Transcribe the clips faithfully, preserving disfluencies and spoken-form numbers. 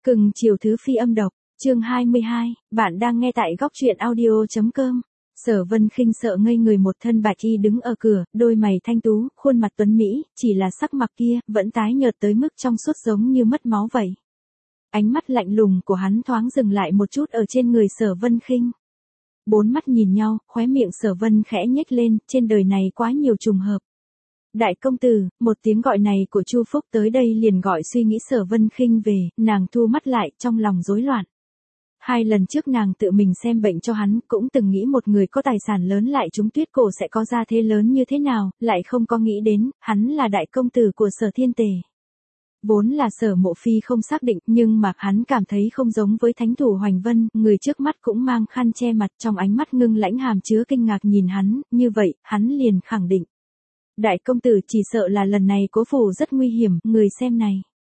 Cưng chiều thứ phi âm độc, chương hai mươi hai, bạn đang nghe tại góc truyện audio.com. Sở Vân Khinh sợ ngây người, một thân bạch y đứng ở cửa, đôi mày thanh tú, khuôn mặt tuấn mỹ, chỉ là sắc mặt kia vẫn tái nhợt tới mức trong suốt giống như mất máu vậy. Ánh mắt lạnh lùng của hắn thoáng dừng lại một chút ở trên người Sở Vân Khinh. Bốn mắt nhìn nhau, khóe miệng Sở Vân khẽ nhếch lên, trên đời này quá nhiều trùng hợp. Đại công tử, một tiếng gọi này của Chu Phúc tới đây liền gọi suy nghĩ Sở Vân Khinh về, nàng thu mắt lại, trong lòng rối loạn. Hai lần trước nàng tự mình xem bệnh cho hắn, cũng từng nghĩ một người có tài sản lớn lại trúng tuyết cổ sẽ có gia thế lớn như thế nào, lại không có nghĩ đến, hắn là đại công tử của Sở Thiên Tề. Vốn là Sở Mộ Phi không xác định, nhưng mà hắn cảm thấy không giống với thánh thủ Hoành Vân, người trước mắt cũng mang khăn che mặt, trong ánh mắt ngưng lãnh hàm chứa kinh ngạc nhìn hắn, như vậy, hắn liền khẳng định. Đại công tử, chỉ sợ là lần này Cố phủ rất nguy hiểm, người xem này.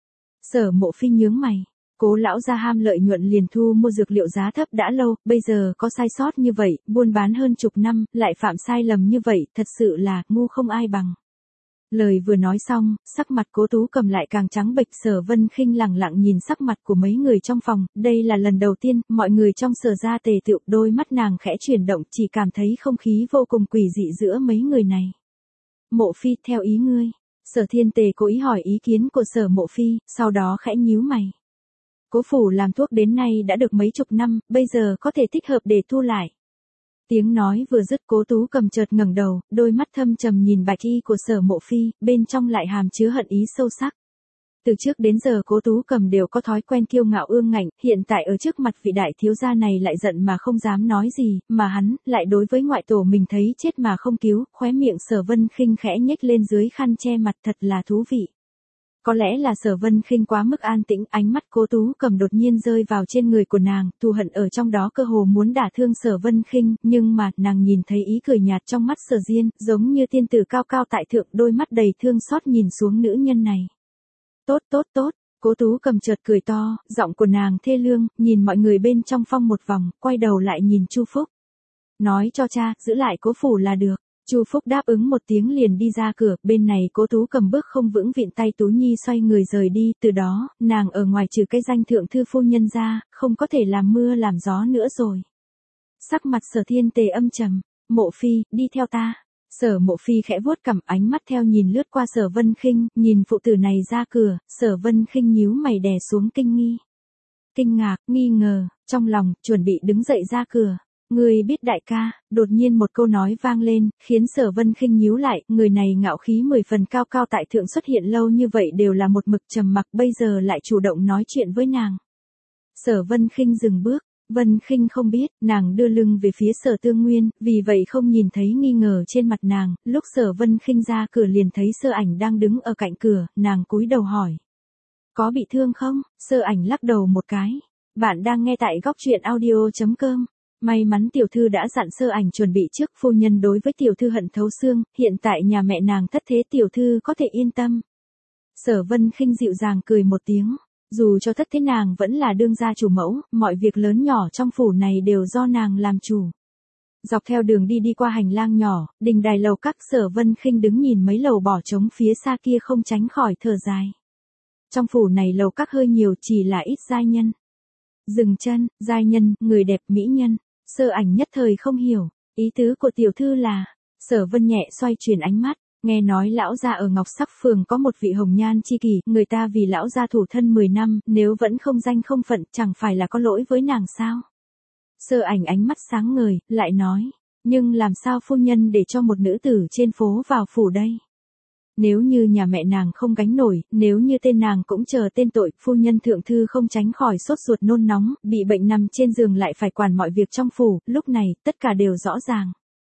Sở Mộ Phi nhướng mày. Cố lão gia ham lợi nhuận liền thu mua dược liệu giá thấp đã lâu, bây giờ có sai sót như vậy, buôn bán hơn chục năm, lại phạm sai lầm như vậy, thật sự là ngu không ai bằng. Lời vừa nói xong, sắc mặt Cố Tú Cầm lại càng trắng bệch. Sở Vân Khinh lẳng lặng nhìn sắc mặt của mấy người trong phòng, đây là lần đầu tiên, mọi người trong Sở gia tề tựu, đôi mắt nàng khẽ chuyển động, chỉ cảm thấy không khí vô cùng quỷ dị giữa mấy người này. Mộ Phi, theo ý ngươi. Sở Thiên Tề cố ý hỏi ý kiến của Sở Mộ Phi, sau đó khẽ nhíu mày. Cố phủ làm thuốc đến nay đã được mấy chục năm, bây giờ có thể thích hợp để thu lại. Tiếng nói vừa dứt, Cố Tú Cầm chợt ngẩng đầu, đôi mắt thâm trầm nhìn bạch y của Sở Mộ Phi, bên trong lại hàm chứa hận ý sâu sắc. Từ trước đến giờ Cố Tú Cầm đều có thói quen kiêu ngạo ương ngạnh, hiện tại ở trước mặt vị đại thiếu gia này lại giận mà không dám nói gì, mà hắn lại đối với ngoại tổ mình thấy chết mà không cứu, khóe miệng Sở Vân Khinh khẽ nhếch lên dưới khăn che mặt, thật là thú vị. Có lẽ là Sở Vân Khinh quá mức an tĩnh, ánh mắt Cố Tú Cầm đột nhiên rơi vào trên người của nàng, thù hận ở trong đó cơ hồ muốn đả thương Sở Vân Khinh, nhưng mà nàng nhìn thấy ý cười nhạt trong mắt Sở Diên, giống như tiên tử cao cao tại thượng, đôi mắt đầy thương xót nhìn xuống nữ nhân này. Tốt tốt tốt, Cố Tú Cầm chợt cười to, giọng của nàng thê lương, nhìn mọi người bên trong phong một vòng, quay đầu lại nhìn Chu Phúc. Nói cho cha, giữ lại Cố phủ là được. Chu Phúc đáp ứng một tiếng liền đi ra cửa, bên này Cố Tú Cầm bước không vững vịn tay Tú Nhi xoay người rời đi, từ đó, nàng ở ngoài trừ cái danh thượng thư phu nhân ra, không có thể làm mưa làm gió nữa rồi. Sắc mặt Sở Thiên Tề âm trầm, Mộ Phi, đi theo ta. Sở Mộ Phi khẽ vuốt cằm, ánh mắt theo nhìn lướt qua Sở Vân Khinh, nhìn phụ tử này ra cửa, Sở Vân Khinh nhíu mày đè xuống kinh nghi. Kinh ngạc, nghi ngờ, trong lòng, chuẩn bị đứng dậy ra cửa. Người biết đại ca, đột nhiên một câu nói vang lên, khiến Sở Vân Khinh nhíu lại, người này ngạo khí mười phần cao cao tại thượng xuất hiện lâu như vậy đều là một mực trầm mặc, bây giờ lại chủ động nói chuyện với nàng. Sở Vân Khinh dừng bước, Vân Khinh không biết, nàng đưa lưng về phía Sở Tương Nguyên, vì vậy không nhìn thấy nghi ngờ trên mặt nàng, lúc Sở Vân Khinh ra cửa liền thấy Sơ Ảnh đang đứng ở cạnh cửa, nàng cúi đầu hỏi. Có bị thương không? Sơ Ảnh lắc đầu một cái. Bạn đang nghe tại góc truyện audio.com. May mắn tiểu thư đã dặn Sơ Ảnh chuẩn bị trước, phu nhân đối với tiểu thư hận thấu xương, hiện tại nhà mẹ nàng thất thế tiểu thư có thể yên tâm. Sở Vân Khinh dịu dàng cười một tiếng, dù cho thất thế nàng vẫn là đương gia chủ mẫu, mọi việc lớn nhỏ trong phủ này đều do nàng làm chủ. Dọc theo đường đi đi qua hành lang nhỏ, đình đài lầu các, Sở Vân Khinh đứng nhìn mấy lầu bỏ trống phía xa kia không tránh khỏi thở dài. Trong phủ này lầu các hơi nhiều, chỉ là ít giai nhân. Dừng chân, giai nhân, người đẹp, mỹ nhân. Sơ Ảnh nhất thời không hiểu, ý tứ của tiểu thư là. Sở Vân nhẹ xoay chuyển ánh mắt, nghe nói lão gia ở Ngọc Sắc phường có một vị hồng nhan chi kỷ, người ta vì lão gia thủ thân mười năm, nếu vẫn không danh không phận, chẳng phải là có lỗi với nàng sao? Sơ Ảnh ánh mắt sáng ngời, lại nói, nhưng làm sao phu nhân để cho một nữ tử trên phố vào phủ đây? Nếu như nhà mẹ nàng không gánh nổi, nếu như tên nàng cũng chờ tên tội, phu nhân thượng thư không tránh khỏi sốt ruột nôn nóng, bị bệnh nằm trên giường lại phải quản mọi việc trong phủ, lúc này, tất cả đều rõ ràng.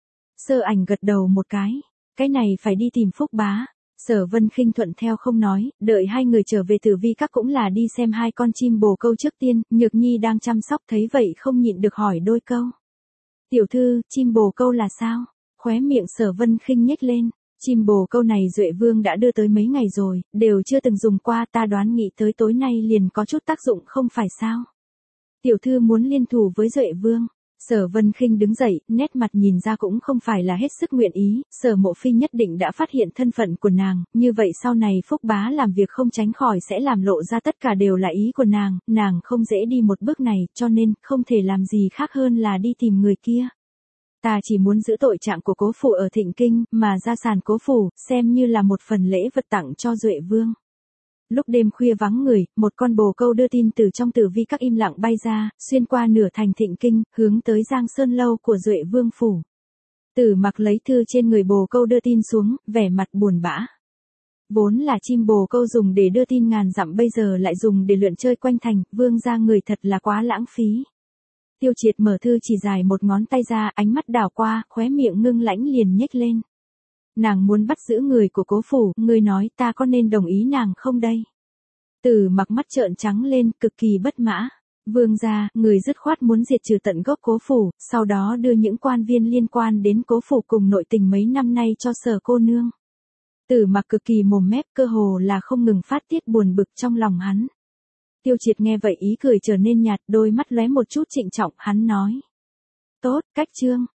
Sơ Ảnh gật đầu một cái, cái này phải đi tìm Phúc bá. Sở Vân Khinh thuận theo không nói, đợi hai người trở về Tử Vi các cũng là đi xem hai con chim bồ câu trước tiên, Nhược Nhi đang chăm sóc thấy vậy không nhịn được hỏi đôi câu. Tiểu thư, chim bồ câu là sao? Khóe miệng Sở Vân Khinh nhếch lên. Chim bồ câu này Duệ Vương đã đưa tới mấy ngày rồi, đều chưa từng dùng qua, ta đoán nghĩ tới tối nay liền có chút tác dụng không phải sao? Tiểu thư muốn liên thủ với Duệ Vương. Sở Vân Khinh đứng dậy, nét mặt nhìn ra cũng không phải là hết sức nguyện ý, Sở Mộ Phi nhất định đã phát hiện thân phận của nàng, như vậy sau này Phúc Bá làm việc không tránh khỏi sẽ làm lộ ra tất cả đều là ý của nàng, nàng không dễ đi một bước này, cho nên không thể làm gì khác hơn là đi tìm người kia. Ta chỉ muốn giữ tội trạng của cố phủ ở Thịnh Kinh, mà gia sản cố phủ, xem như là một phần lễ vật tặng cho Duệ Vương. Lúc đêm khuya vắng người, một con bồ câu đưa tin từ trong tử vi các im lặng bay ra, xuyên qua nửa thành Thịnh Kinh, hướng tới Giang Sơn lâu của Duệ Vương phủ. Tử Mặc lấy thư trên người bồ câu đưa tin xuống, vẻ mặt buồn bã. Vốn là chim bồ câu dùng để đưa tin ngàn dặm bây giờ lại dùng để lượn chơi quanh thành, vương gia người thật là quá lãng phí. Tiêu Triệt mở thư chỉ dài một ngón tay ra, ánh mắt đảo qua, khóe miệng ngưng lãnh liền nhếch lên. Nàng muốn bắt giữ người của cố phủ, ngươi nói ta có nên đồng ý nàng không đây? Tử Mặc mắt trợn trắng lên, cực kỳ bất mã. Vương gia, người dứt khoát muốn diệt trừ tận gốc cố phủ, sau đó đưa những quan viên liên quan đến cố phủ cùng nội tình mấy năm nay cho Sở cô nương. Tử Mặc cực kỳ mồm mép, cơ hồ là không ngừng phát tiết buồn bực trong lòng hắn. Tiêu Triệt nghe vậy ý cười trở nên nhạt, đôi mắt lóe một chút trịnh trọng, hắn nói. Tốt, cách trương,